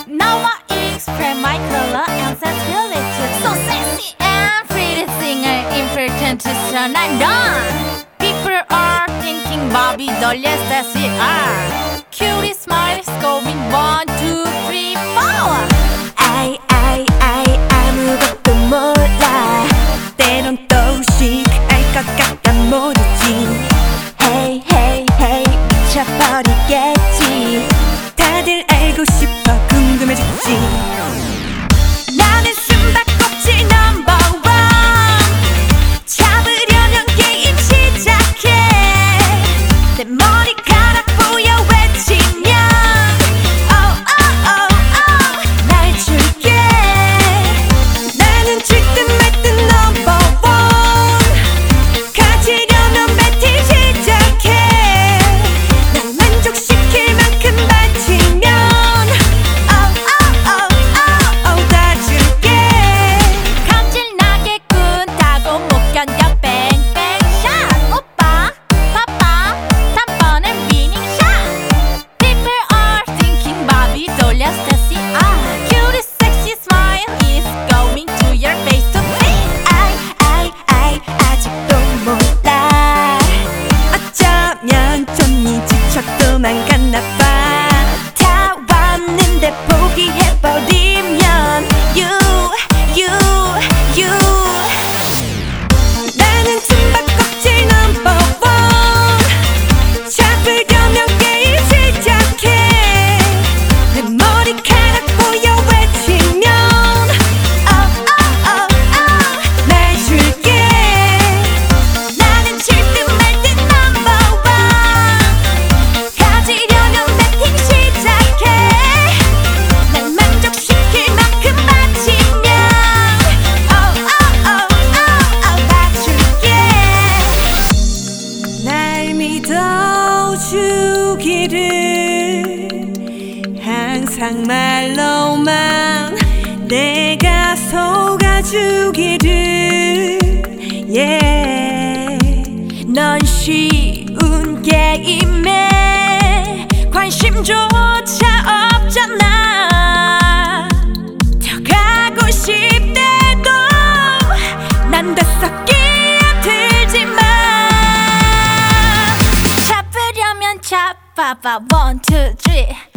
Now I express my color and sensibility. So sexy and pretty singer, important to turn and done. People are thinking Bobby doll, yes that's it. Cutie smiles going 1, 2, 3, 4. 아무것도 몰라. 때론 또 의식할 것 같아 모르지. Hey hey hey 미쳐버리겠지. 다들 알고 싶어 궁금해지지. 나는 숨바꼭질 넘버 원. 잡으려면 게임 시작해. 내 머리카락 보여 외치면 oh oh oh oh 날 줄게. 나는 질듯 말듯 넘버 원. 가지려면 배팅 시작해. 날 만족시킬 만큼 바치면 oh oh oh oh 다 줄게. 감질나게 꾼다고 못 견뎌 뱅뱅샷. 오빠 바빠 3번은 위닝샷. People are thinking Bobby doll, yes that's it. Cutie sexy smile is going to your face to face. 아직도 몰라. 어쩌면 좀 지쳐 도망갔나 봐. 다 왔는데 포기해버리면 you 나는 숨바꼭질 넘버 원. 잡으려면 게임 시작해. 내 머리카락 보여 외치면 oh oh oh oh 날 줄게. 나는 질듯 말듯 넘버 원. 가지려면 배팅 시작해. 날 만족시킬 만큼 바치면 oh oh oh oh 다 줄게. 날 믿어주기를 항상 말로만 내가 속아주기를 yeah. 넌 쉬운 게임에 관심조차 없잖아. 더 가고 싶대도 난 됐어 끼어들지마. 잡으려면 잡아봐 1, 2, 3.